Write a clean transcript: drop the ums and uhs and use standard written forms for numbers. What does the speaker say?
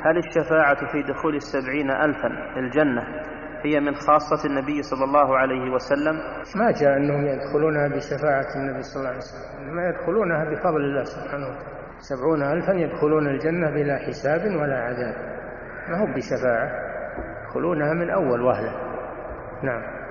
هل الشفاعة في دخول 70,000 الجنة هي من خاصة النبي صلى الله عليه وسلم؟ ما جاء أنهم يدخلونها بشفاعة النبي صلى الله عليه وسلم، ما يدخلونها بفضل الله سبحانه وتعالى. 70,000 يدخلون الجنة بلا حساب ولا عذاب، ما هو بشفاعة، يدخلونها من أول وهلة. نعم.